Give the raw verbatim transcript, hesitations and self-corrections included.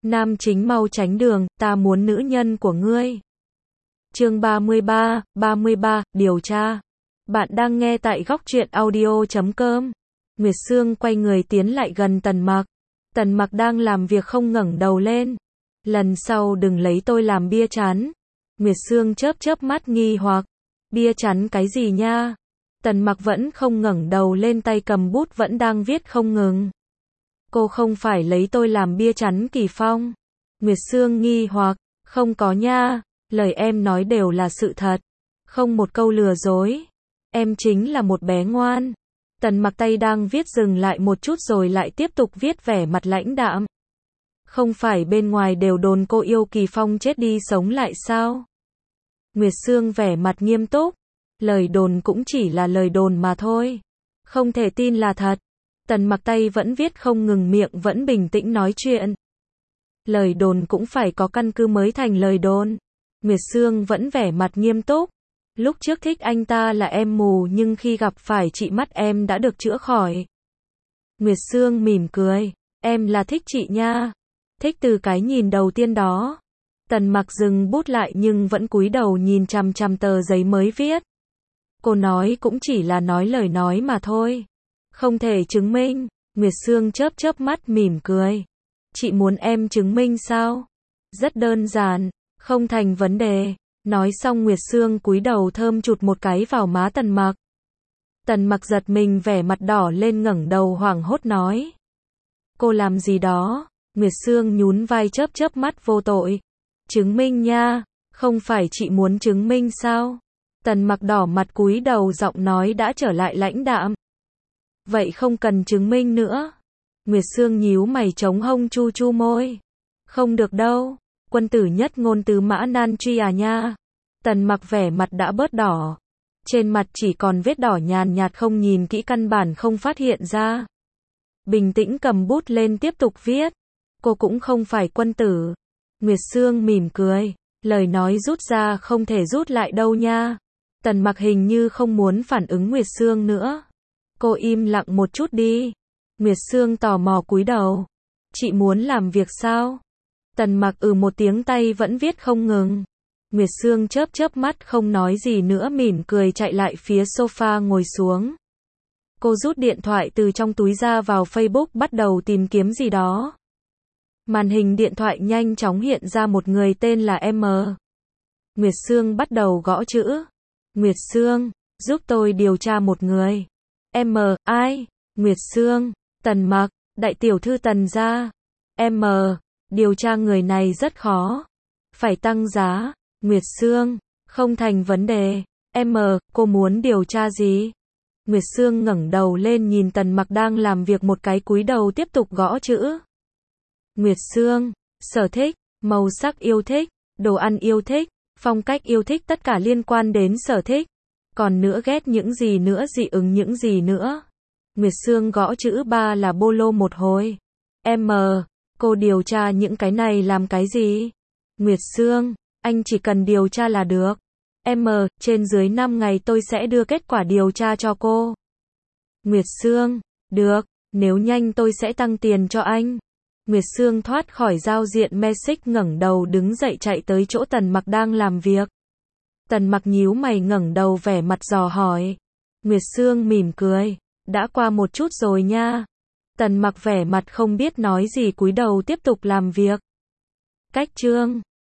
Nam chính mau tránh đường, ta muốn nữ nhân của ngươi. Chương ba mươi ba, ba mươi ba, điều tra. Bạn đang nghe tại góc truyện audio chấm com. Nguyệt Sương quay người tiến lại gần Tần Mặc. Tần Mặc đang làm việc không ngẩng đầu lên. Lần sau đừng lấy tôi làm bia chắn. Nguyệt Sương chớp chớp mắt nghi hoặc. Bia chắn cái gì nha? Tần Mặc vẫn không ngẩng đầu lên, tay cầm bút vẫn đang viết không ngừng. Cô không phải lấy tôi làm bia chắn Kỳ Phong. Nguyệt Sương nghi hoặc. Không có nha. Lời em nói đều là sự thật. Không một câu lừa dối. Em chính là một bé ngoan. Tần Mặc tay đang viết dừng lại một chút rồi lại tiếp tục viết, vẻ mặt lãnh đạm. Không phải bên ngoài đều đồn cô yêu Kỳ Phong chết đi sống lại sao? Nguyệt Sương vẻ mặt nghiêm túc. Lời đồn cũng chỉ là lời đồn mà thôi. Không thể tin là thật. Tần Mặc tay vẫn viết không ngừng, miệng vẫn bình tĩnh nói chuyện. Lời đồn cũng phải có căn cứ mới thành lời đồn. Nguyệt Sương vẫn vẻ mặt nghiêm túc. Lúc trước thích anh ta là em mù, nhưng khi gặp phải chị mắt em đã được chữa khỏi. Nguyệt Sương mỉm cười. Em là thích chị nha. Thích từ cái nhìn đầu tiên đó. Tần Mặc dừng bút lại nhưng vẫn cúi đầu nhìn chằm chằm tờ giấy mới viết. Cô nói cũng chỉ là nói lời nói mà thôi. Không thể chứng minh. Nguyệt Sương chớp chớp mắt mỉm cười. Chị muốn em chứng minh sao? Rất đơn giản. Không thành vấn đề. Nói xong Nguyệt Sương cúi đầu thơm chụt một cái vào má Tần Mặc. Tần Mặc giật mình, vẻ mặt đỏ lên, ngẩng đầu hoảng hốt nói. Cô làm gì đó? Nguyệt Sương nhún vai chớp chớp mắt vô tội. Chứng minh nha. Không phải chị muốn chứng minh sao? Tần Mặc đỏ mặt cúi đầu, giọng nói đã trở lại lãnh đạm. Vậy không cần chứng minh nữa. Nguyệt Sương nhíu mày chống hông chu chu môi. Không được đâu. Quân tử nhất ngôn tứ mã nan truy à nha. Tần Mặc vẻ mặt đã bớt đỏ. Trên mặt chỉ còn vết đỏ nhàn nhạt, không nhìn kỹ căn bản không phát hiện ra. Bình tĩnh cầm bút lên tiếp tục viết. Cô cũng không phải quân tử. Nguyệt Sương mỉm cười. Lời nói rút ra không thể rút lại đâu nha. Tần Mặc hình như không muốn phản ứng Nguyệt Sương nữa. Cô im lặng một chút đi. Nguyệt Sương tò mò cúi đầu. Chị muốn làm việc sao? Tần Mặc ừ một tiếng, tay vẫn viết không ngừng. Nguyệt Sương chớp chớp mắt không nói gì nữa, mỉm cười chạy lại phía sofa ngồi xuống. Cô rút điện thoại từ trong túi ra, vào Facebook bắt đầu tìm kiếm gì đó. Màn hình điện thoại nhanh chóng hiện ra một người tên là M. Nguyệt Sương bắt đầu gõ chữ. Nguyệt Sương, giúp tôi điều tra một người. M, ai? Nguyệt Sương, Tần Mặc, đại tiểu thư Tần gia. M, điều tra người này rất khó. Phải tăng giá. Nguyệt Sương, không thành vấn đề. M, cô muốn điều tra gì? Nguyệt Sương ngẩng đầu lên nhìn Tần Mặc đang làm việc một cái, cúi đầu tiếp tục gõ chữ. Nguyệt Sương, sở thích, màu sắc yêu thích, đồ ăn yêu thích, phong cách yêu thích, tất cả liên quan đến sở thích. Còn nữa ghét những gì nữa, dị ứng những gì nữa. Nguyệt Sương gõ chữ ba là bolo một hồi. M, cô điều tra những cái này làm cái gì? Nguyệt Sương, anh chỉ cần điều tra là được. M, trên dưới năm ngày tôi sẽ đưa kết quả điều tra cho cô. Nguyệt Sương, được, nếu nhanh tôi sẽ tăng tiền cho anh. Nguyệt Sương thoát khỏi giao diện message, ngẩng đầu đứng dậy chạy tới chỗ Tần Mặc đang làm việc. Tần Mặc nhíu mày ngẩng đầu, vẻ mặt dò hỏi. Nguyệt Sương mỉm cười. Đã qua một chút rồi nha. Tần Mặc vẻ mặt không biết nói gì, cúi đầu tiếp tục làm việc. Cách chương